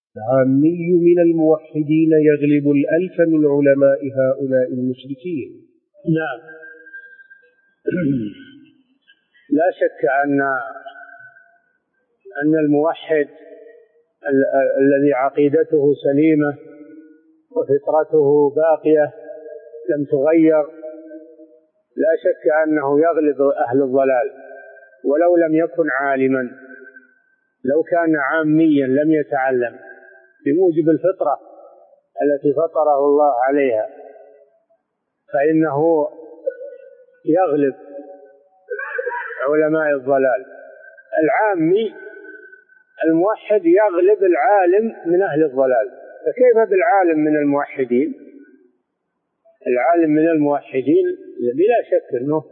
العامي من الموحدين يغلب الألف من علماء هؤلاء المشركين. نعم. لا شك أن الموحد الذي عقيدته سليمة وفطرته باقية لم تغير، لا شك أنه يغلب أهل الضلال ولو لم يكن عالما. لو كان عاميا لم يتعلم بموجب الفطرة التي فطره الله عليها فإنه يغلب علماء الضلال. العامي الموحد يغلب العالم من أهل الضلال، فكيف بالعالم من الموحدين؟ العالم من الموحدين بلا شك أنه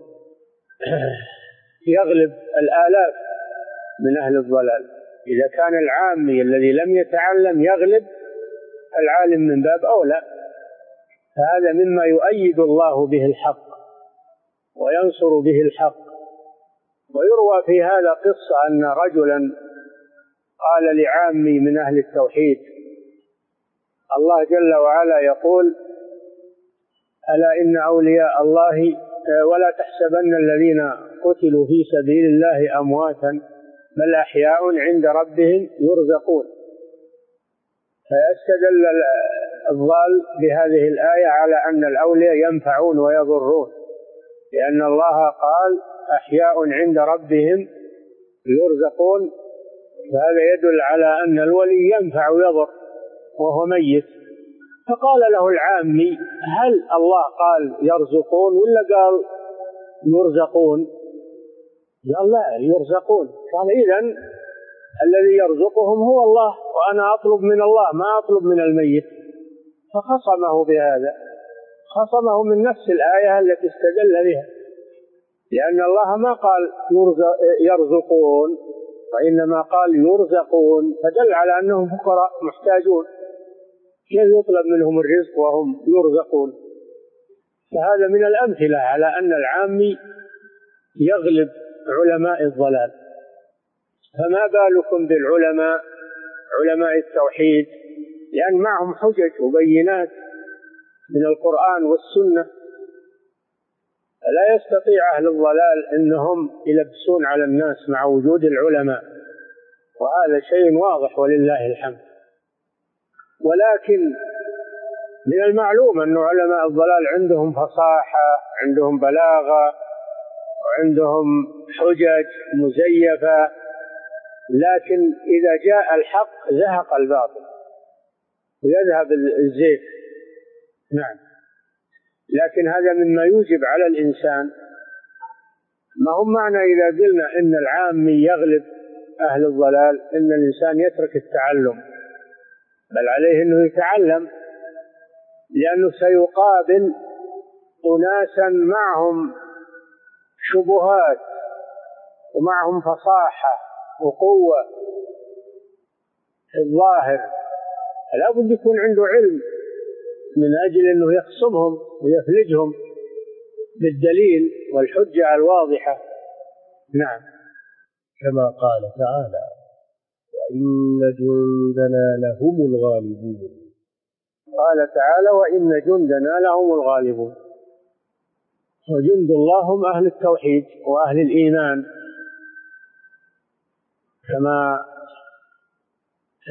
يغلب الآلاف من أهل الضلال. إذا كان العامي الذي لم يتعلم يغلب العالم من باب أولى، فهذا مما يؤيد الله به الحق وينصر به الحق. ويروى في هذا قصة أن رجلا قال لعامي من أهل التوحيد: الله جل وعلا يقول: ألا إن أولياء الله ولا تحسبن الذين قتلوا في سبيل الله أمواتا بل أحياء عند ربهم يرزقون. فيستدل الضال بهذه الآية على أن الأولياء ينفعون ويضرون، لأن الله قال أحياء عند ربهم يرزقون، فهذا يدل على أن الولي ينفع ويضر وهو ميت. فقال له العامي: هل الله قال يرزقون ولا قال يرزقون؟ قال: لا، يرزقون. قال: إذن الذي يرزقهم هو الله، وأنا أطلب من الله ما أطلب من الميت. فخصمه بهذا، خصمه من نفس الآية التي استدل بها، لأن الله ما قال يرزقون وإنما قال يرزقون، فدل على أنهم فقراء محتاجون، كيف يطلب منهم الرزق وهم يرزقون؟ فهذا من الأمثلة على أن العامي يغلب علماء الضلال. فما بالكم بالعلماء علماء التوحيد، لأن معهم حجج وبينات من القرآن والسنة، لا يستطيع أهل الضلال أنهم يلبسون على الناس مع وجود العلماء، وهذا شيء واضح ولله الحمد. ولكن من المعلوم أن علماء الضلال عندهم فصاحة، عندهم بلاغة، وعندهم حجج مزيفة، لكن إذا جاء الحق زهق الباطل ويذهب الزيف. نعم. لكن هذا مما يوجب على الإنسان، ما هم معنى إذا قلنا إن العامي يغلب أهل الضلال إن الإنسان يترك التعلم، بل عليه أنه يتعلم، لأنه سيقابل أناسا معهم شبهات ومعهم فصاحة وقوة في الظاهر، لا بد يكون عنده علم من أجل أنه يخصمهم ويفلجهم بالدليل والحجة الواضحة. نعم. كما قال تعالى: وإن جندنا لهم الغالبون. قال تعالى: وإن جندنا لهم الغالبون. وجند الله هم أهل التوحيد وأهل الإيمان، كما في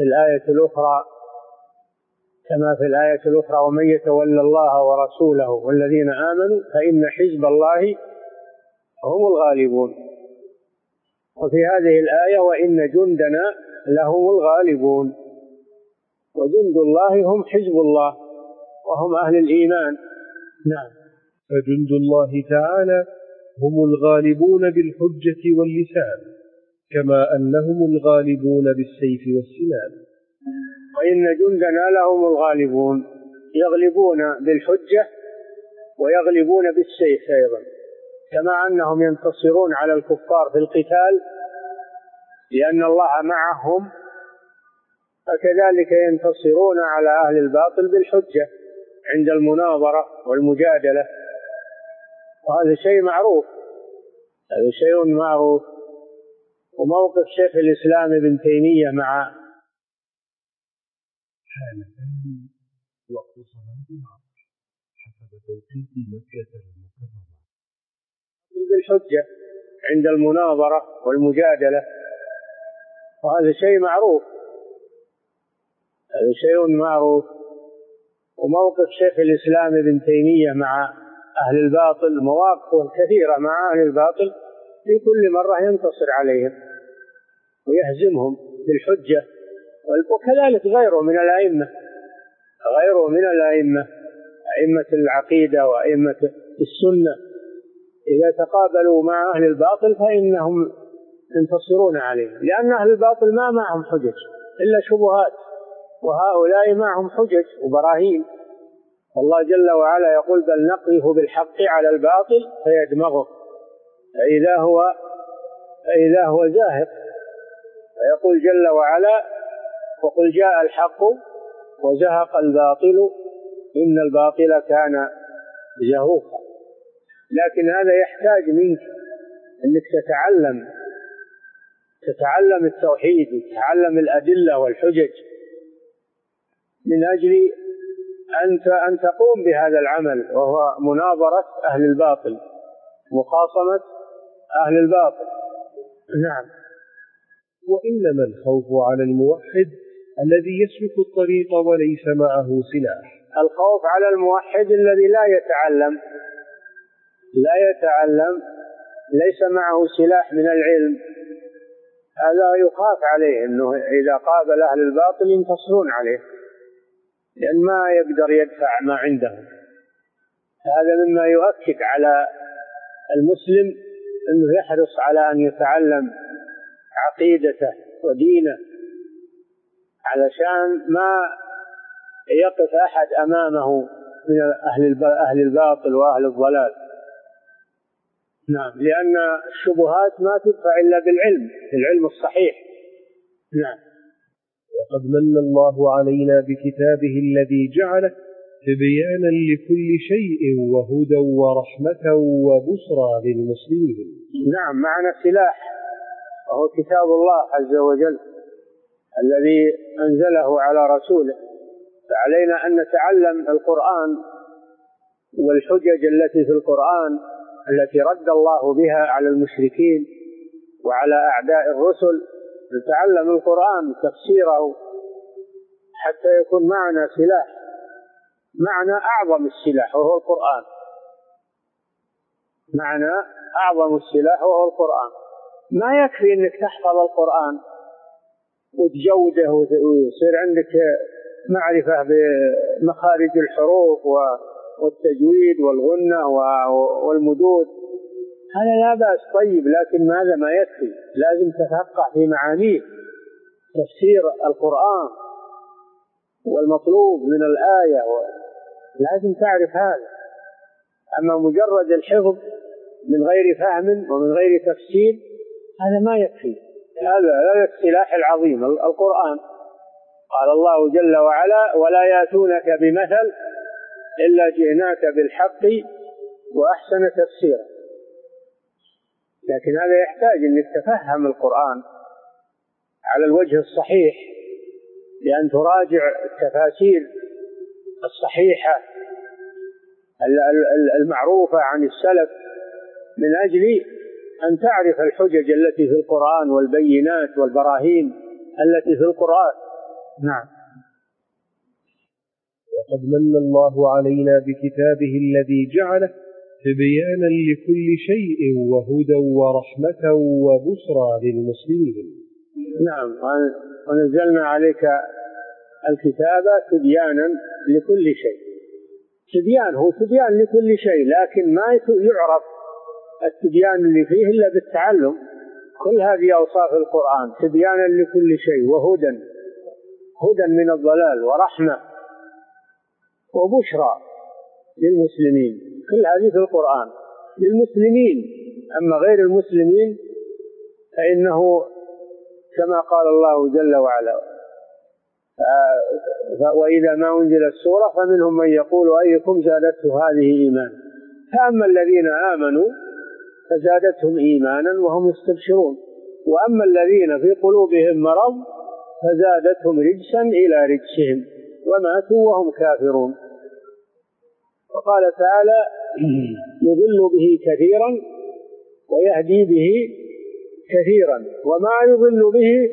الآية الأخرى: ومن يتولى الله ورسوله والذين آمنوا فإن حزب الله هم الغالبون. وفي هذه الآية: وإن جندنا لهم الغالبون. وجند الله هم حزب الله وهم أهل الإيمان. نعم. فجند الله تعالى هم الغالبون بالحجة واللسان، كما أنهم الغالبون بالسيف والسنان. وإن جندنا لهم الغالبون، يغلبون بالحجة ويغلبون بالسيف أيضا، كما أنهم ينتصرون على الكفار في القتال لأن الله معهم، فكذلك ينتصرون على أهل الباطل بالحجة عند المناظرة والمجادلة. وهذا شيء معروف، هذا شيء معروف. وموقف شيخ الإسلام ابن تيمية مع حان الآن وقت صلاة العصر حسب توقيت مكة المكرمة. بالحجة عند المناظرة والمجادلة، وهذا شيء معروف، هذا شيء معروف. وموقف شيخ الإسلام ابن تيمية مع أهل الباطل مواقفه كثيرة مع أهل الباطل، في كل مرة ينتصر عليهم ويهزمهم بالحجة. وكذلك غيره من الأئمة، أئمة العقيدة وأئمة السنة إذا تقابلوا مع أهل الباطل فإنهم ينتصرون عليهم، لأن أهل الباطل ما معهم حجج إلا شبهات، وهؤلاء معهم حجج وبراهين. الله جل وعلا يقول: بل نقذف بالحق على الباطل فيدمغه فإذا هو زاهق. ويقول جل وعلا: وقل جاء الحق وزهق الباطل إن الباطل كان زهوقا. لكن هذا يحتاج منك أنك تتعلم التوحيد وتتعلم الأدلة والحجج من أجل أن تقوم بهذا العمل، وهو مناظرة أهل الباطل، مخاصمة أهل الباطل. نعم. وإنما الخوف على الموحد الذي يسلك الطريق وليس معه سلاح. الخوف على الموحد الذي لا يتعلم ليس معه سلاح من العلم، هذا يخاف عليه أنه إذا قابل أهل الباطل ينتصرون عليه، لأن ما يقدر يدفع ما عنده. هذا مما يؤكد على المسلم أنه يحرص على أن يتعلم عقيدته ودينه، علشان ما يقف أحد أمامه من أهل الباطل وأهل الضلال. نعم، لأن الشبهات ما تدفع إلا بالعلم الصحيح. نعم. وقد من الله علينا بكتابه الذي جعله تبيانا لكل شيء وهدى ورحمة وبشرى للمسلمين. نعم، معنا سلاح وهو كتاب الله عز وجل الذي أنزله على رسوله، فعلينا أن نتعلم القرآن والحجج التي في القرآن التي رد الله بها على المشركين وعلى أعداء الرسل. نتعلم القرآن تفسيره حتى يكون معنا سلاح، معنا أعظم السلاح وهو القرآن، معنا أعظم السلاح وهو القرآن. ما يكفي أنك تحفظ القرآن وتجوده ويصير عندك معرفة بمخارج الحروف والتجويد والغنة والمدود، هذا لا بأس طيب، لكن هذا ما يكفي، لازم تتفقه في معانيه، تفسير القرآن والمطلوب من الآية، لازم تعرف هذا. أما مجرد الحفظ من غير فهم ومن غير تفسير هذا ما يكفي. هذا السلاح العظيم القرآن. قال الله جل وعلا: ولا يأتونك بمثل إلا جئناك بالحق وأحسن تفسيرا. لكن هذا يحتاج أنك تفهم القرآن على الوجه الصحيح، بأن تراجع التفاسير الصحيحة المعروفة عن السلف، من أجل أن تعرف الحجج التي في القرآن والبينات والبراهين التي في القرآن. نعم. وقد من الله علينا بكتابه الذي جعله تبيانا لكل شيء وهدى ورحمة وبشرى للمسلمين. نعم، ونزلنا عليك الكتاب تبيانا لكل شيء. تبيان هو تبيان لكل شيء، لكن ما يعرف التبيان اللي فيه إلا بالتعلم. كل هذه أوصاف القرآن: تبيانا لكل شيء وهدى من الضلال ورحمة وبشرى للمسلمين. كل هذه في القرآن للمسلمين. أما غير المسلمين فإنه كما قال الله جل وعلا: وإذا ما أنزلت سورة فمنهم من يقول أيكم زادته هذه إيمانا، فأما الذين آمنوا فزادتهم إيمانا وهم يستبشرون، وأما الذين في قلوبهم مرض فزادتهم رجسا إلى رجسهم وماتوا وهم كافرون. وقال تعالى يضل به كثيرا ويهدي به كثيرا وما يضل به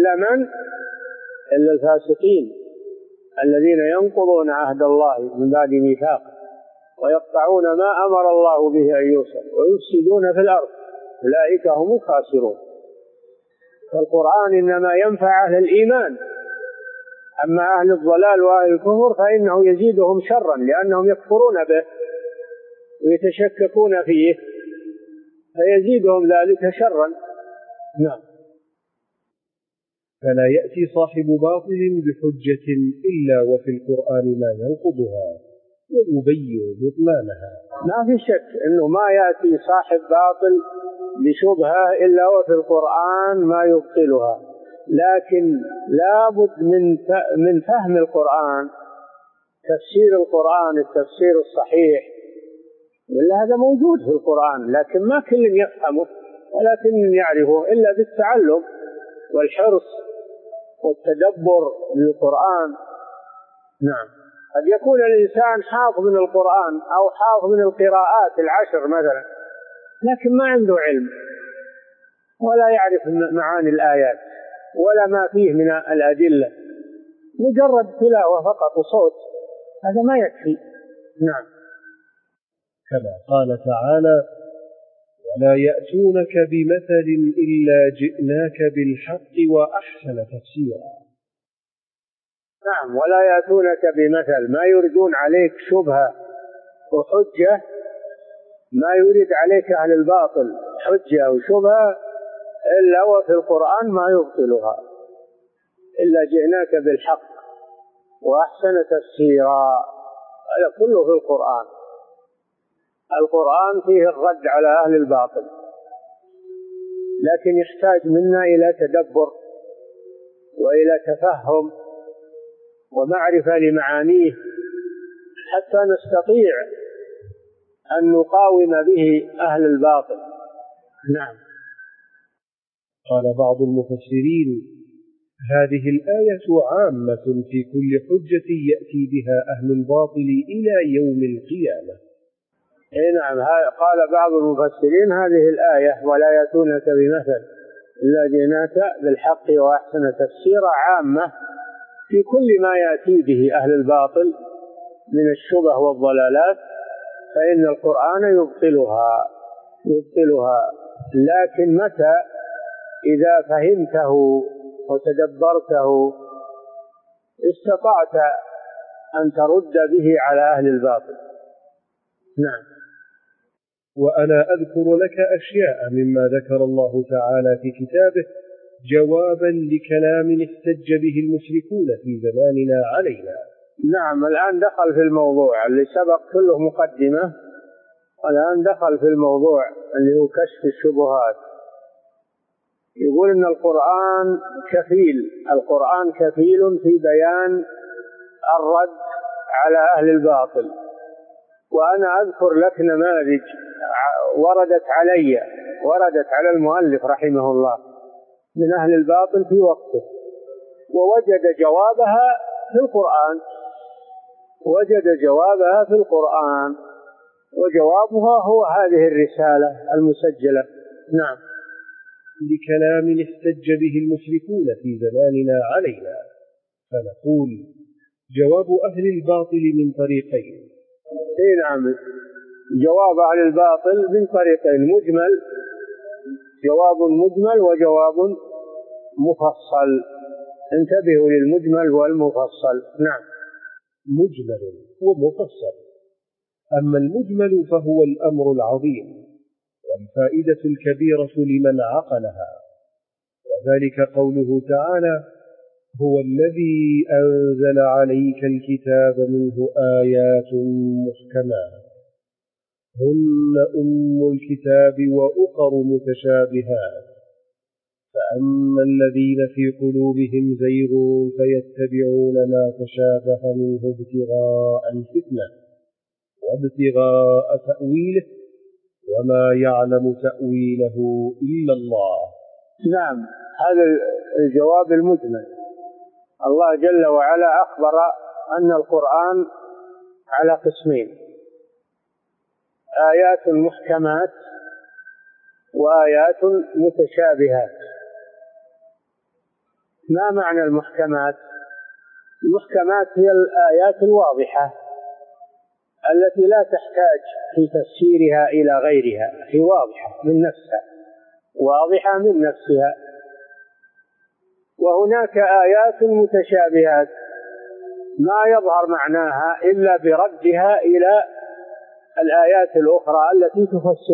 إلا الفاسقين الذين ينقضون عهد الله من بعد ميثاقه ويقطعون ما أمر الله به أن يوصل ويفسدون في الأرض أولئك هم الخاسرون. فالقرآن إنما ينفع أهل الإيمان، أما أهل الضلال وأهل الكفر فإنه يزيدهم شرا لأنهم يكفرون به ويتشككون فيه فيزيدهم ذلك شرا. نعم. فلا يأتي صاحب باطل بحجة إلا وفي القرآن ما ينقضها ويبين بطلانها. ما في شك أنه ما يأتي صاحب باطل بشبهة إلا وفي القرآن ما يبطلها، لكن لا بد من فهم القرآن، تفسير القرآن التفسير الصحيح، ولا هذا موجود في القرآن لكن ما كل يفهمه ولكن يعرفه إلا بالتعلم والحرص والتدبر للقرآن. نعم. قد يكون الإنسان حافظ من القرآن أو حافظ من القراءات 10 مثلا لكن ما عنده علم ولا يعرف معاني الآيات ولا ما فيه من الأدلة، مجرد تلاوة فقط وصوت، هذا ما يكفي. نعم. كما قال تعالى ولا يأتونك بمثل إلا جئناك بالحق وأحسن تفسيرا. نعم. ولا يأتونك بمثل، ما يردون عليك شبهة وحجة، ما يريد عليك أهل الباطل حجة وشبهة إلا وفي القرآن ما يبطلها، إلا جئناك بالحق وأحسن تفسيرا، هذا كله في القرآن. القرآن فيه الرد على أهل الباطل، لكن يحتاج منا إلى تدبر وإلى تفهم ومعرفة لمعانيه حتى نستطيع أن نقاوم به أهل الباطل. نعم. قال بعض المفسرين هذه الآية عامة في كل حجة يأتي بها أهل الباطل إلى يوم القيامة. نعم. قال بعض المفسرين هذه الآية ولا يأتونك بمثل إلا جئناك بالحق وأحسن تفسيرا عامة في كل ما يأتي به أهل الباطل من الشبه والضلالات، فإن القرآن يبطلها. لكن متى إذا فهمته وتدبرته استطعت أن ترد به على أهل الباطل. نعم. وأنا أذكر لك أشياء مما ذكر الله تعالى في كتابه جوابا لكلام احتج به المشركون في زماننا علينا. نعم. الآن دخل في الموضوع اللي سبق كله مقدمة، الآن دخل في الموضوع اللي هو كشف الشبهات. يقول إن القرآن كفيل في بيان الرد على أهل الباطل. وأنا أذكر لك نماذج وردت على المؤلف رحمه الله من أهل الباطل في وقته، ووجد جوابها في القرآن، وجوابها هو هذه الرسالة المسجلة. نعم. لكلام احتج به المشركون في زماننا علينا، فنقول جواب أهل الباطل من طريقين. نعم. جواب أهل الباطل من طريقين، جواب مجمل وجواب مفصل. انتبهوا للمجمل والمفصل. نعم. مجمل ومفصل. أما المجمل فهو الأمر العظيم والفائدة الكبيرة لمن عقلها، وذلك قوله تعالى هو الذي أنزل عليك الكتاب منه آيات محكمات هن أم الكتاب وأخر متشابهات فأما الذين في قلوبهم زيغ فيتبعون ما تشابه منه ابتغاء الفتنة وابتغاء تأويله وما يعلم تأويله إلا الله. نعم. هذا الجواب المجمل. الله جل وعلا أخبر أن القرآن على قسمين: آيات محكمات وآيات متشابهات. ما معنى المحكمات؟ المحكمات هي الآيات الواضحة التي لا تحتاج في تفسيرها إلى غيرها، هي واضحة من نفسها، واضحة من نفسها. وهناك آيات متشابهات ما يظهر معناها إلا بردها إلى الآيات الأخرى التي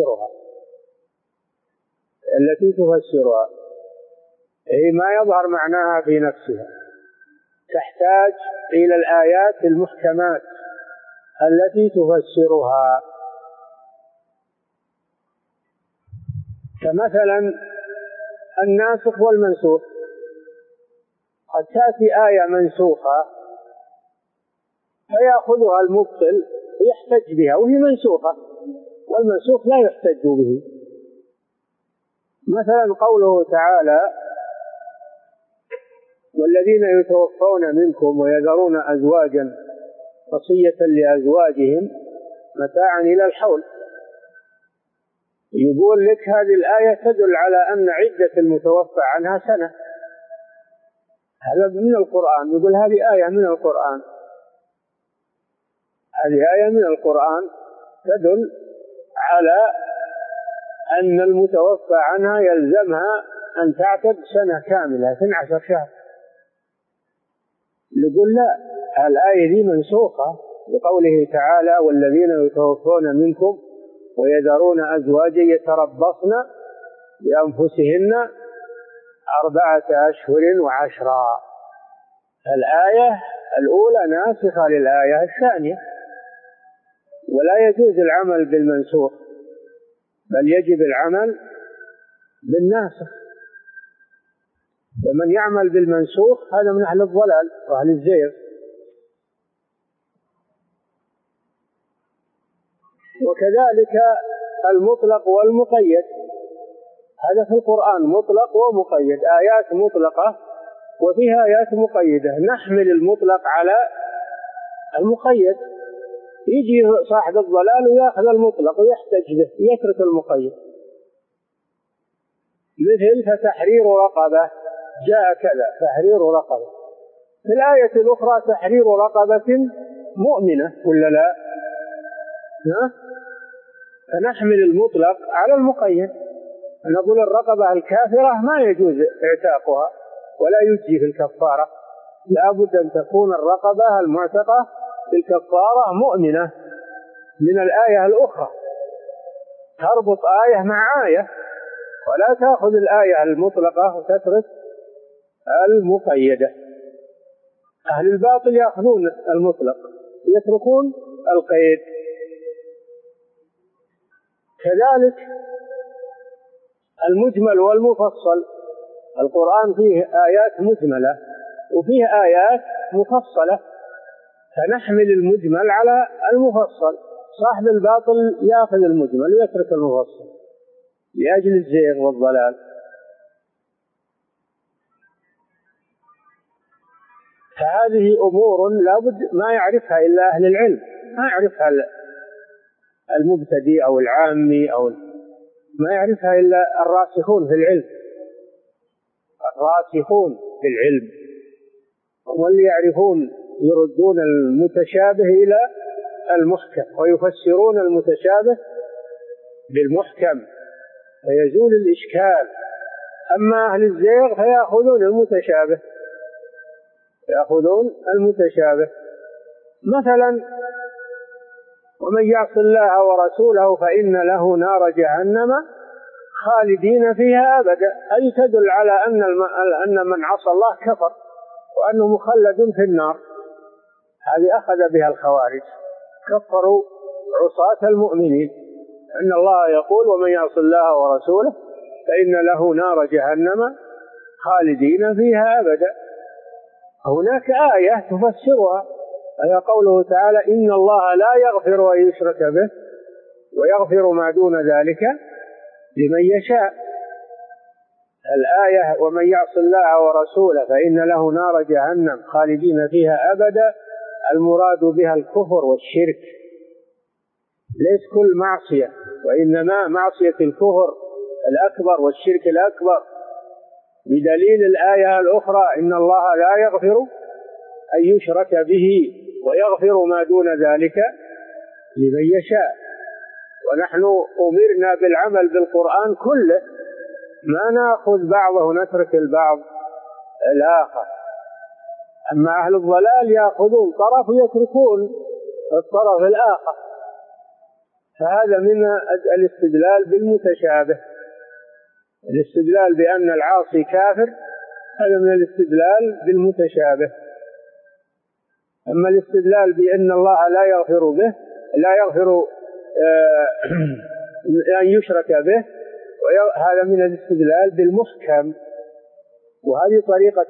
تفسرها، هي ما يظهر معناها في نفسها، تحتاج إلى الآيات المحكمات التي تفسرها. كمثلا الناسخ والمنسوخ، قد تأتي آية منسوخة فيأخذها المبطل ويحتج بها وهي منسوخة، والمنسوخ لا يحتج به. مثلا قوله تعالى: والذين يتوفون منكم ويذرون أزواجا وصية لأزواجهم متاعا إلى الحول. يقول لك هذه الآية تدل على أن عدة المتوفى عنها سنة، هذا من القرآن. يقول هذه آية من القرآن، هذه آية من القرآن تدل على أن المتوفى عنها يلزمها أن تعتد سنة كاملة 12 شهر. نقول لا، الآية دي منسوخة بقوله تعالى: والذين يتوفون منكم ويذرون أزواجا يتربصن بأنفسهن 4 أشهر و10. الآية الأولى ناسخة للآية الثانية، ولا يجوز العمل بالمنسوخ، بل يجب العمل بالناسخ. ومن يعمل بالمنسوخ هذا من أهل الضلال وأهل الزيغ. وكذلك المطلق والمقيد، هذا في القرآن مطلق ومقيد، آيات مطلقة وفيها آيات مقيدة. نحمل المطلق على المقيد، يجي صاحب الضلال ويأخذ المطلق ويحتج به، يترك المقيد. مثل فتحرير رقبة، جاء كذا تحرير رقبة، في الآية الأخرى تحرير رقبة مؤمنة ولا لا؟ فنحمل المطلق على المقيد، نقول الرقبة الكافرة ما يجوز اعتاقها ولا يجزي في الكفارة، لا بد أن تكون الرقبة المعتقة في الكفارة مؤمنة. من الآية الأخرى تربط آية مع آية، ولا تأخذ الآية المطلقة وتترك المقيدة. أهل الباطل يأخذون المطلق ويتركون القيد. كذلك المجمل والمفصل، القرآن فيه آيات مجملة وفيه آيات مفصلة، فنحمل المجمل على المفصل. صاحب الباطل يأخذ المجمل ويترك المفصل لأجل الزيغ والضلال. فهذه أمور لابد ما يعرفها إلا أهل العلم، ما يعرفها المبتدئ أو العامي، أو ما يعرفها إلا الراسخون في العلم. الراسخون في العلم واللي يعرفون يردون المتشابه إلى المحكم ويفسرون المتشابه بالمحكم فيزول الإشكال. أما أهل الزيغ فيأخذون المتشابه، يأخذون المتشابه. مثلا ومن يعص الله ورسوله فإن له نار جهنم خالدين فيها أبدا. هذه تدل على أن من عصى الله كفر وأنه مخلد في النار. هذه أخذ بها الخوارج، كفروا عصاة المؤمنين. أن الله يقول: ومن يعص الله ورسوله فإن له نار جهنم خالدين فيها أبدا. هناك آية تفسرها، هي قوله تعالى: إن الله لا يغفر أن يشرك به ويغفر ما دون ذلك لمن يشاء. الآية: ومن يعص الله ورسوله فإن له نار جهنم خالدين فيها أبدا، المراد بها الكفر والشرك، ليس كل معصية، وإنما معصية الكفر الأكبر والشرك الأكبر، بدليل الآية الأخرى إن الله لا يغفر أن يشرك به ويغفر ما دون ذلك لمن يشاء. ونحن أمرنا بالعمل بالقرآن كله، ما نأخذ بعضه ونترك البعض الآخر. أما أهل الضلال يأخذون طرف ويتركون الطرف الآخر، فهذا من الاستدلال بالمتشابه. الاستدلال بأن العاصي كافر هذا من الاستدلال بالمتشابه. أما الاستدلال بأن الله لا يغفر به، لا يغفر أن يشرك به، هذا من الاستدلال بالمحكم. وهذه طريقة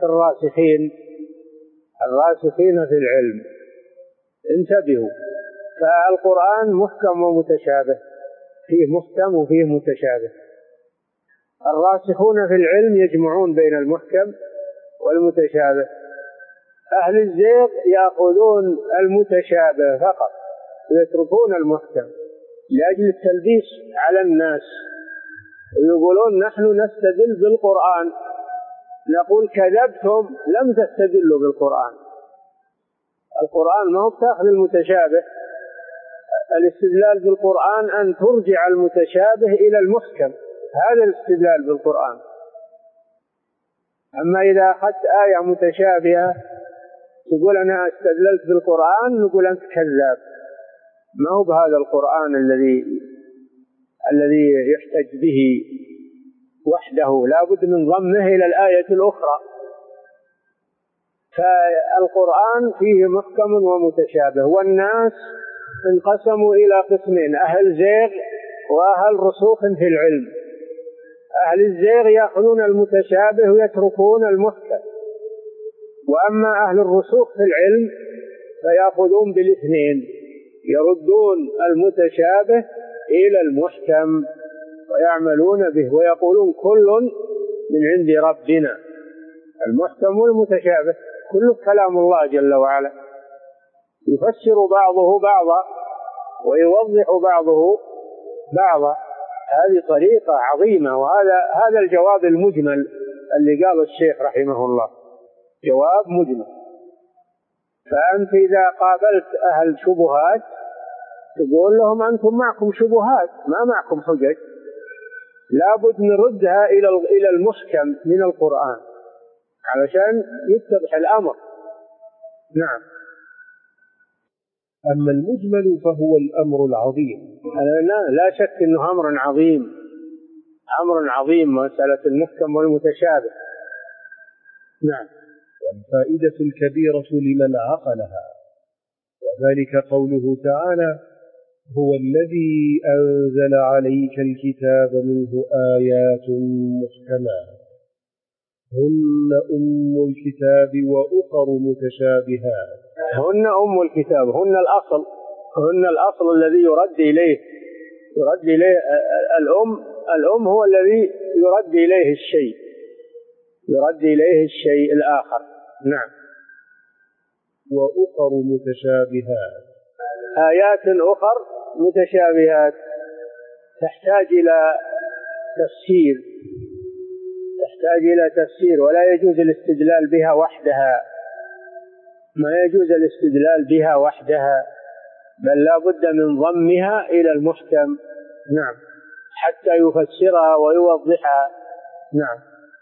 الراسخين في العلم. انتبهوا، فالقرآن محكم ومتشابه، فيه محكم وفيه متشابه. الراسخون في العلم يجمعون بين المحكم والمتشابه. أهل الزيغ يأخذون المتشابه فقط ويتركون المحكم لأجل التلبيس على الناس، ويقولون نحن نستدل بالقرآن. نقول كذبتم، لم تستدلوا بالقرآن. القرآن ما هو بتأخذ المتشابه. الاستدلال بالقرآن أن ترجع المتشابه إلى المحكم، هذا الاستدلال بالقرآن. أما إذا أخذت آية متشابهة تقول أنا استدللت بالقرآن، نقول أنت كذاب، ما هو بهذا القرآن الذي يحتج به وحده، لا بد من ضمه إلى الآية الأخرى. فالقرآن فيه محكم ومتشابه. والناس انقسموا إلى قسمين: أهل زيغ وأهل رسوخ في العلم. أهل الزيغ يأخذون المتشابه ويتركون المحكم، وأما أهل الرسوخ في العلم فيأخذون بالاثنين، يردون المتشابه إلى المحكم ويعملون به، ويقولون كل من عند ربنا. المحكم والمتشابه كله كلام الله جل وعلا، يفسر بعضه بعضا ويوضح بعضه بعضا. هذه طريقة عظيمة، وهذا الجواب المجمل اللي قال الشيخ رحمه الله، جواب مجمل. فأنت إذا قابلت أهل شبهات تقول لهم أنتم معكم شبهات، ما معكم حجج، لابد نردها إلى المحكم من القرآن علشان يتضح الأمر. نعم. أما المجمل فهو الأمر العظيم. لا شك أنه أمر عظيم، مسألة المحكم والمتشابه. نعم. والفائدة الكبيرة لمن عقلها، وذلك قوله تعالى: هو الذي أنزل عليك الكتاب منه آيات محكمات هن أم الكتاب وأخر متشابهات. هن أم الكتاب، هن الأصل الذي يرد إليه الأم هو الذي يرد إليه الشيء الآخر. نعم. وأخر متشابهات، آيات أخر متشابهات تحتاج إلى تفسير، ولا يجوز الاستدلال بها وحدها، ما يجوز الاستدلال بها وحدها، بل لا بد من ضمها إلى المحكم. نعم، حتى يفسرها ويوضحها. نعم.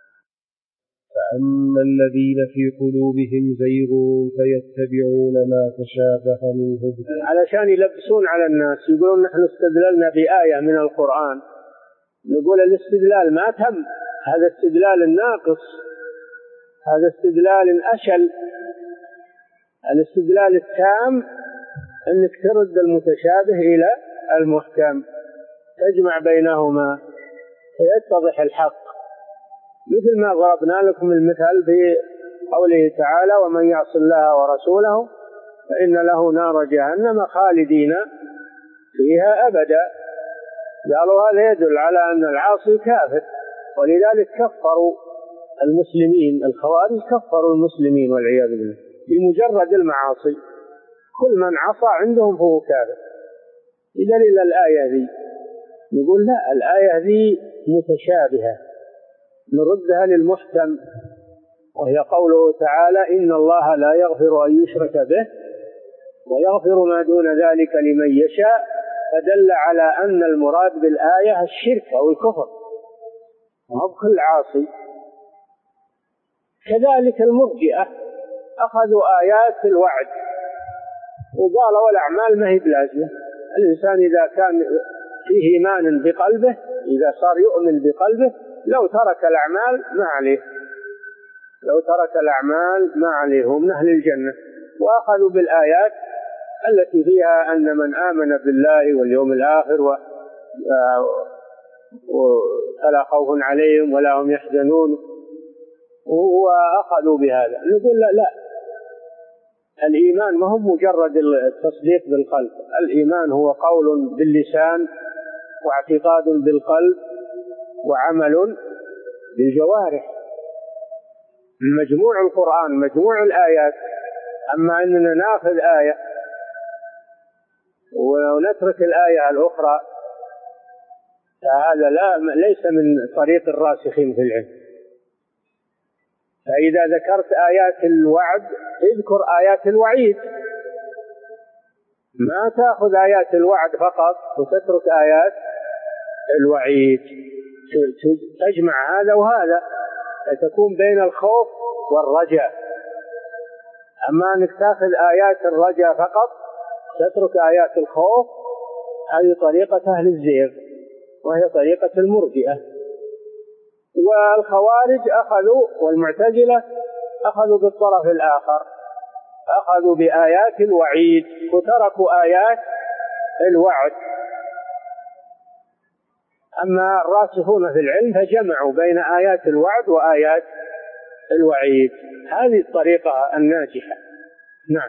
فأما الذين في قلوبهم زيغ فيتبعون ما تشابه منه علشان يلبسون على الناس، يقولون نحن استدللنا بآية من القرآن. نقول الاستدلال ما تم، هذا استدلال ناقص، هذا استدلال أشل. الاستدلال التام أنك ترد المتشابه إلى المحكم، تجمع بينهما فيتضح الحق. مثل ما ضربنا لكم المثال في قوله تعالى: ومن يعص الله ورسوله فإن له نار جهنم خالدين فيها أبدا. قالوا هذا يدل على أن العاصي كافر، ولذلك كفروا المسلمين. الخوارج كفروا المسلمين والعياذ بالله بمجرد المعاصي، كل من عصى عندهم فهو كافر. بدليل الآية ذي نقول لا، الآية ذي متشابهة، نردها للمحكم، وهي قوله تعالى: إن الله لا يغفر أن يشرك به ويغفر ما دون ذلك لمن يشاء، فدل على أن المراد بالآية الشرك أو الكفر، وهو كل عاصي. كذلك المرجئة أخذوا آيات الوعد وقالوا الأعمال ما هي بلازمة. الإنسان إذا كان فيه إيمان بقلبه، إذا صار يؤمن بقلبه، لو ترك الأعمال ما عليه، لو ترك الأعمال ما عليه، هم من أهل الجنة. وأخذوا بالآيات التي فيها أن من آمن بالله واليوم الآخر فلا خوف عليهم ولا هم يحزنون، وأخذوا بهذا. نقول لا، الإيمان ما هو مجرد التصديق بالقلب، الإيمان هو قول باللسان واعتقاد بالقلب وعمل بالجوارح. مجموع القرآن مجموع الآيات. أما أننا نأخذ آية ونترك الآية الأخرى فهذا ليس من طريق الراسخين في العلم. فإذا ذكرت آيات الوعد اذكر آيات الوعيد، ما تأخذ آيات الوعد فقط وتترك آيات الوعيد، تجمع هذا وهذا فتكون بين الخوف والرجاء. أما أنك تأخذ آيات الرجاء فقط تترك آيات الخوف، هذه طريقة أهل الزيغ وهي طريقة المرجئة. والخوارج أخذوا والمعتزلة أخذوا بالطرف الآخر، أخذوا بآيات الوعيد وتركوا آيات الوعد. أما الراسخون في العلم فجمعوا بين آيات الوعد وآيات الوعيد، هذه الطريقة الناجحة. نعم.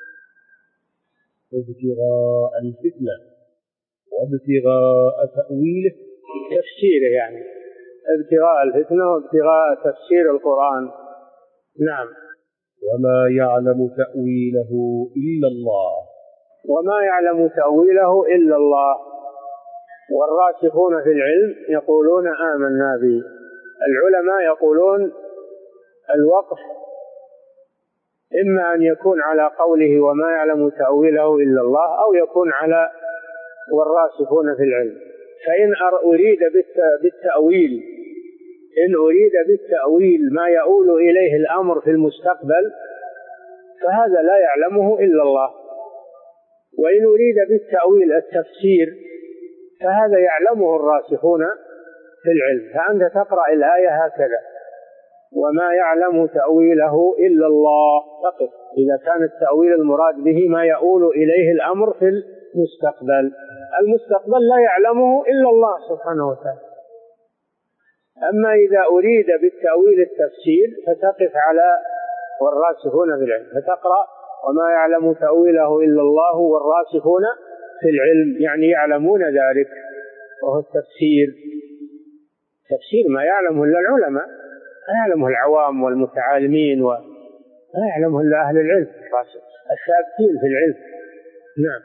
ابتغاء الفتنة وابتغاء تأويله، تفسيره يعني ابتغاء الفتنة وابتغاء تفسير القرآن. نعم. وما يعلم تأويله إلا الله، وما يعلم تأويله إلا الله. والراسخون في العلم يقولون آمنا به. العلماء يقولون الوقف إما أن يكون على قوله وما يعلم تأويله إلا الله، أو يكون على والراسخون في العلم. فإن أريد بالتأويل إن أريد بالتأويل ما يؤول إليه الأمر في المستقبل فهذا لا يعلمه إلا الله. وإن أريد بالتأويل التفسير فهذا يعلمه الراسخون في العلم. فأنت تقرأ الآية هكذا: وما يعلم تأويله إلا الله، فقط إذا كان التأويل المراد به ما يؤول إليه الأمر في المستقبل. المستقبل لا يعلمه إلا الله سبحانه وتعالى. أما إذا أريد بالتأويل التفسير فتقف على والراسخون في العلم، فتقرأ وما يعلم تأويله إلا الله والراسخون في العلم، يعني يعلمون ذلك، وهو التفسير. تفسير ما يعلمه إلا العلماء، لا يعلمه العوام والمتعالمين، ولا يعلمه إلا أهل العلم الثابتين في العلم. نعم.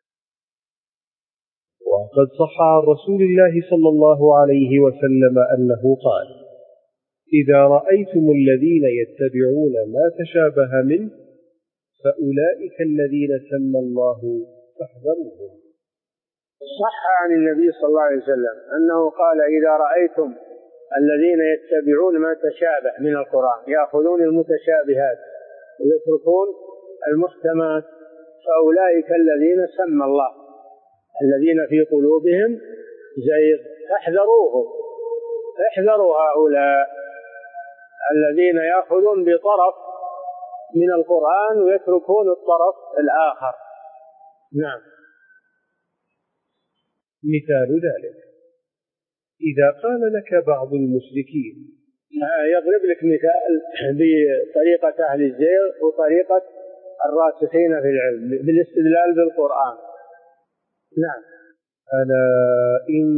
وقد صح عن رسول الله صلى الله عليه وسلم أنه قال: إذا رأيتم الذين يتبعون ما تشابه منه فأولئك الذين سمى الله فاحذروهم. صح عن النبي صلى الله عليه وسلم أنه قال: إذا رأيتم الذين يتبعون ما تشابه من القرآن، يأخذون المتشابهات ويتركون المحكمات، فأولئك الذين سمى الله، الذين في قلوبهم زيغ، فاحذروهم، احذروا هؤلاء الذين يأخذون بطرف من القرآن ويتركون الطرف الآخر. نعم. مثال ذلك: إذا قال لك بعض المشركين، يضرب لك مثال بطريقة أهل الزيغ وطريقة الراسخين في العلم بالاستدلال بالقرآن. نعم. ألا إن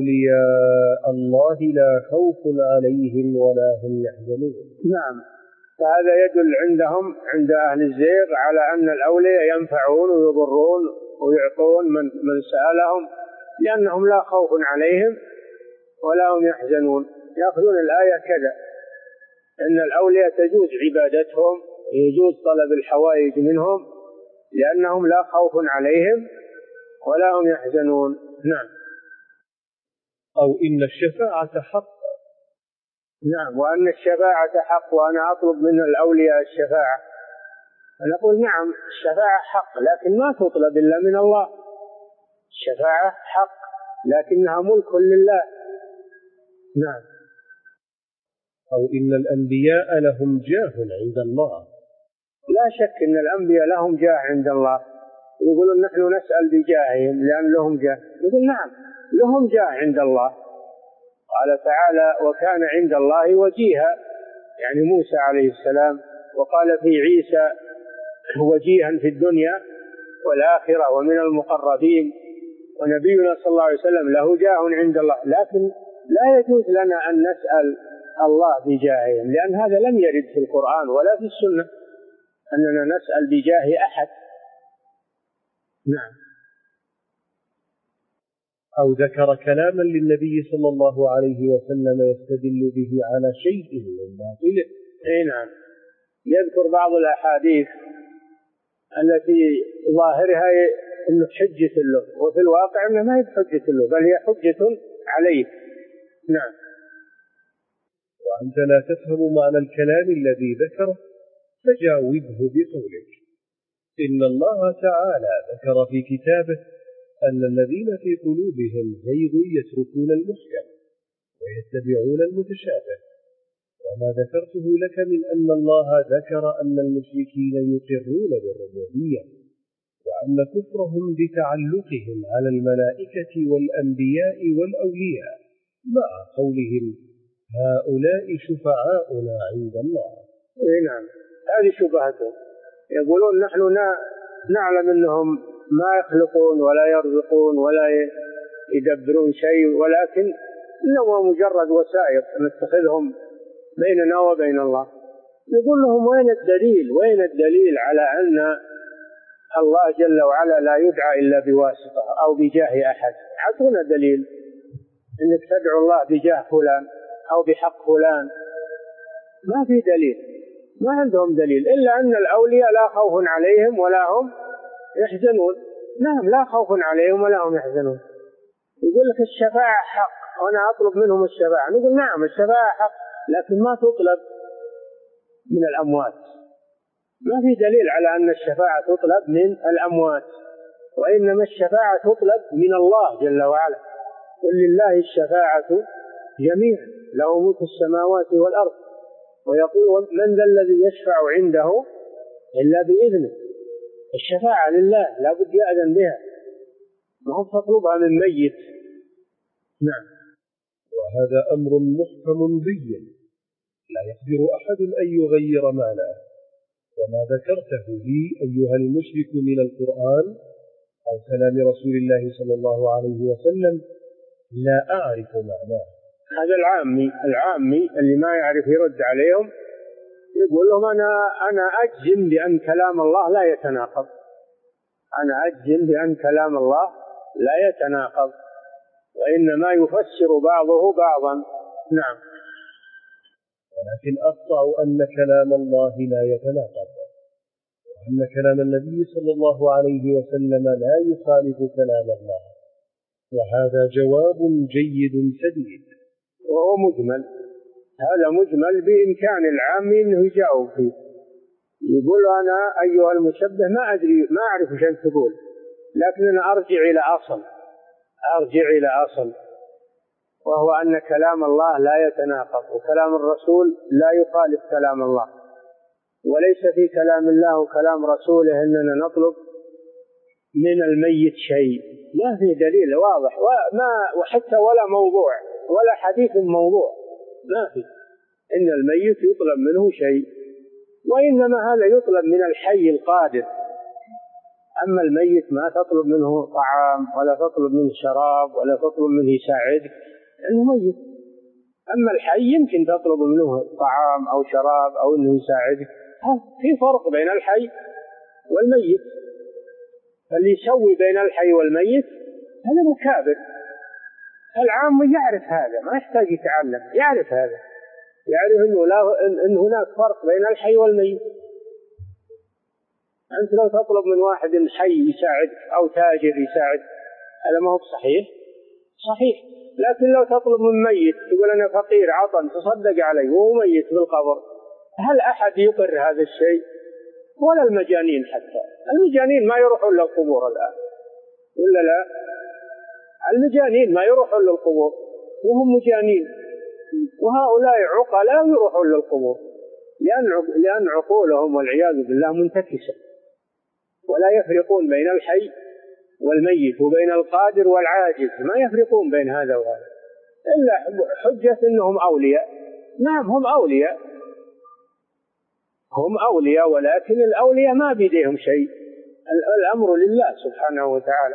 أولياء الله لا خوف عليهم ولا هم يحزنون. نعم. فهذا يدل عندهم عند أهل الزيغ على أن الأولياء ينفعون ويضرون ويعطون من سألهم، لأنهم لا خوف عليهم ولا هم يحزنون. يأخذون الآية كذا، أن الأولياء تجوز عبادتهم، يجوز طلب الحوائج منهم، لأنهم لا خوف عليهم ولا هم يحزنون. نعم. أو إن الشفاعة حق. نعم، وأن الشفاعة حق، وأنا أطلب من الأولياء الشفاعة. نقول نعم الشفاعة حق، لكن ما تطلب إلا من الله. الشفاعة حق لكنها ملك لله. نعم. أو إن الأنبياء لهم جاه عند الله. لا شك أن الأنبياء لهم جاه عند الله. يقولون نحن نسأل بجاههم لأن لهم جاه. يقول نعم لهم جاه عند الله. قال تعالى وكان عند الله وجيها، يعني موسى عليه السلام، وقال في عيسى وجيها في الدنيا والآخرة ومن المقربين، ونبينا صلى الله عليه وسلم له جاه عند الله. لكن لا يجوز لنا أن نسأل الله بجاههم، لأن هذا لم يرد في القرآن ولا في السنة أننا نسأل بجاه أحد. نعم. أو ذكر كلاما للنبي صلى الله عليه وسلم يستدل به على شيء من باطله. نعم، يذكر بعض الأحاديث التي ظاهرها أنه حجة له، وفي الواقع أنه ما هي حجة له، بل هي حجة عليه. نعم. وأنت لا تفهم معنى الكلام الذي ذكره فجاوبه بقولك إن الله تعالى ذكر في كتابه أن الذين في قلوبهم زيغ يتركون المحكم ويتبعون المتشابه، وما ذكرته لك من أن الله ذكر أن المشركين يقرون بالربوبية، وأن كفرهم بتعلقهم على الملائكة والأنبياء والأولياء مع قولهم هؤلاء شفعاؤنا عند الله. نعم، هذه شبهتهم. يقولون نحن نعلم أنهم ما يخلقون ولا يرزقون ولا يدبرون شيء، ولكن إنهم مجرد وسائط نتخذهم بيننا وبين الله. نقول لهم وين الدليل على أن الله جل وعلا لا يدعى إلا بواسطة أو بجاه أحد؟ عطونا دليل أنك تدعو الله بجاه فلان أو بحق فلان. ما في دليل، ما عندهم دليل إلا أن الأولياء لا خوف عليهم ولا هم يحزنون. نعم، لا خوف عليهم ولا هم يحزنون. يقول لك الشفاعة حق وأنا أطلب منهم الشفاعة. نقول نعم الشفاعة حق، لكن ما تطلب من الأموات. ما في دليل على أن الشفاعة تطلب من الأموات، وإنما الشفاعة تطلب من الله جل وعلا. قل لله الشفاعة جميعا له ملك السماوات والأرض، ويقول من ذا الذي يشفع عنده إلا بإذنه. الشفاعة لله لا بد يأذن بها، ما هو تطلبها من ميت. نعم. وهذا أمر محكم بين لا يقدر أحد أن يغير معناه، وما ذكرته لي أيها المشرك من القرآن أو كلام رسول الله صلى الله عليه وسلم لا أعرف معناه. هذا العامي اللي ما يعرف يرد عليهم، يقول لهم أنا أجزم بأن كلام الله لا يتناقض. أنا أجزم بأن كلام الله لا يتناقض، وإنما يفسر بعضه بعضا. نعم. ولكن أقطع أن كلام الله لا يتناقض، وأن كلام النبي صلى الله عليه وسلم لا يخالف كلام الله، وهذا جواب جيد سديد. وهو مجمل، هذا مجمل بإمكان العام أنه يجاوب فيه. يقول أنا أيها المشبه ما أدري، ما أعرف شيء تقول، لكن أنا أرجع إلى أصل، وهو أن كلام الله لا يتناقض، وكلام الرسول لا يخالف كلام الله، وليس في كلام الله وكلام رسوله أننا نطلب من الميت شيء. ما في دليل واضح، وحتى ولا موضوع ولا حديث موضوع، ما في إن الميت يطلب منه شيء، وإنما هذا يطلب من الحي القادر. أما الميت ما تطلب منه طعام ولا تطلب منه شراب ولا تطلب منه يساعدك، لأنه ميت. أما الحي يمكن تطلب منه طعام أو شراب أو أنه يساعدك. في فرق بين الحي والميت، اللي يسوي بين الحي والميت هذا مكابر. العام يعرف هذا، ما يحتاج يتعلم، يعرف هذا، يعرف إن هناك فرق بين الحي والميت. أنت لو تطلب من واحد حي يساعدك أو تاجر يساعدك هذا ما هو صحيح، لكن لو تطلب من ميت تقول أنا فقير عطن تصدق علي وهو ميت بالقبر، هل أحد يقر هذا الشيء؟ ولا المجانين، حتى المجانين ما يروحون للقبور الآن، ولا لا؟ المجانين ما يروحون للقبور وهم مجانين، وهؤلاء عقلاء يروحون للقبور لأن عقولهم والعياذ بالله منتكسة، ولا يفرقون بين الحي والميت وبين القادر والعاجز، ما يفرقون بين هذا وهذا إلا حجة أنهم أولياء. نعم هم أولياء، ولكن الأولياء ما بيديهم شيء، الأمر لله سبحانه وتعالى.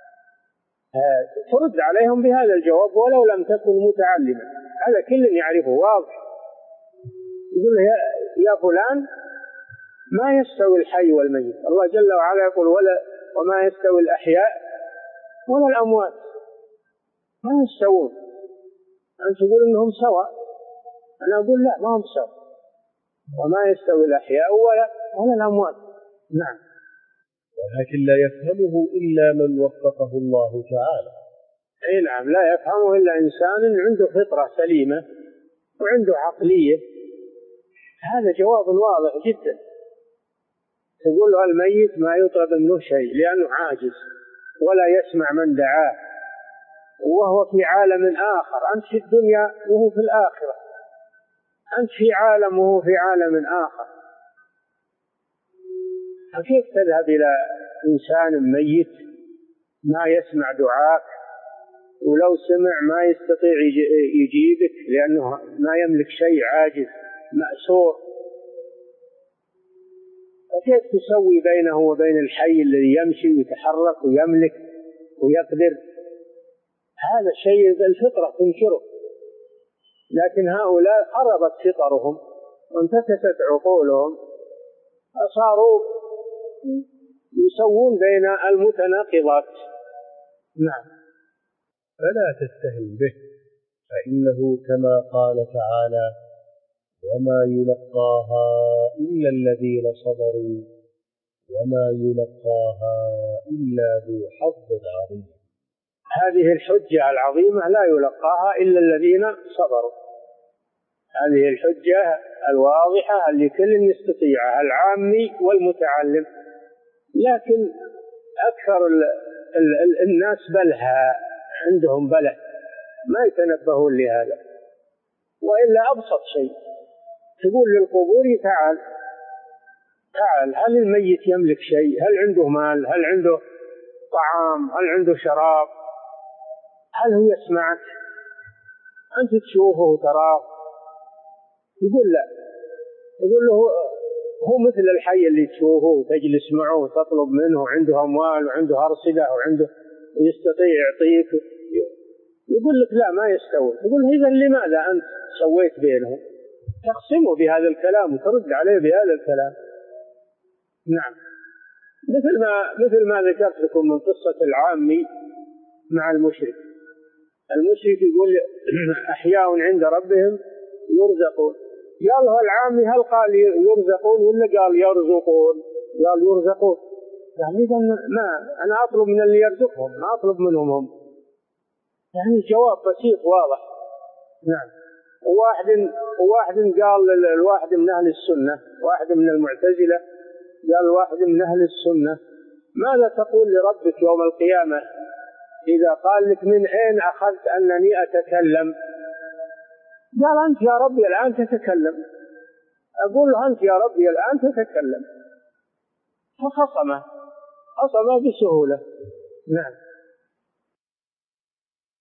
ترد عليهم بهذا الجواب ولو لم تكن متعلما، هذا كل يعرفه واضح. يقول يا فلان ما يستوي الحي والميت، الله جل وعلا يقول وما يستوي الأحياء ولا الأموات، ما يستوون. أنت تقول إنهم سواء، أنا أقول لا، ما هم سواء، وما يستوي الأحياء ولا الأموات. نعم. ولكن لا يفهمه إلا من وفقه الله تعالى. أي نعم، لا يفهمه إلا إنسان عنده فطرة سليمة وعنده عقلية. هذا جواب واضح جدا. تقول الميت ما يطلب منه شيء لأنه عاجز ولا يسمع من دعاه، وهو في عالم آخر، أنت في الدنيا وهو في الآخرة، أنت في عالم وهو في عالم آخر، فكيف تذهب إلى إنسان ميت ما يسمع دعاك، ولو سمع ما يستطيع يجيبك لأنه ما يملك شيء، عاجز مأسور، فكيف تسوي بينه وبين الحي الذي يمشي ويتحرك ويملك ويقدر؟ هذا الشيء الفطرة تنكره، لكن هؤلاء خربت فطرهم وانتكست عقولهم، فصاروا يسوون بين المتناقضات. نعم. فلا تستهن به، فإنه كما قال تعالى: وما يلقاها إلا الذين صبروا وما يلقاها إلا ذو حظ عظيم. هذه الحجة العظيمة لا يلقاها إلا الذين صبروا، هذه الحجة الواضحة اللي كل يستطيعها، العامي والمتعلم، لكن أكثر الناس بلها، عندهم بله، ما يتنبهون لهذا. وإلا أبسط شيء تقول للقبور تعال، هل الميت يملك شيء؟ هل عنده مال؟ هل عنده طعام؟ هل عنده شراب؟ هل هو يسمعك؟ أنت تشوفه وتراه؟ يقول لا، يقول له هو مثل الحي اللي تشوفه وتجلس معه وتطلب منه، عنده أموال وعنده أرصدة وعنده يستطيع يعطيك، يقول لك لا ما يستوي. يقول إذا لماذا أنت سويت بينهم؟ تقسمه بهذا الكلام وترد عليه بهذا الكلام. نعم. مثل ما ذكرت لكم من قصة العامي مع المشرك. المشرك يقول أحياء عند ربهم يرزقون، قال له العامي هل قال يرزقون ولا قال يرزقون؟ قال يرزقون. يعني إذا ما أنا أطلب من اللي يرزقهم، ما أطلب منهم هم. يعني جواب بسيط واضح. نعم. وواحد قال الواحد من أهل السنة، واحد من المعتزلة قال واحد من أهل السنة: ماذا تقول لربك يوم القيامة إذا قال لك من أين أخذت أنني أتكلم؟ قال أنت يا ربي الآن تتكلم. أقول له أنت يا ربي الآن تتكلم، فخصمه بسهولة. نعم.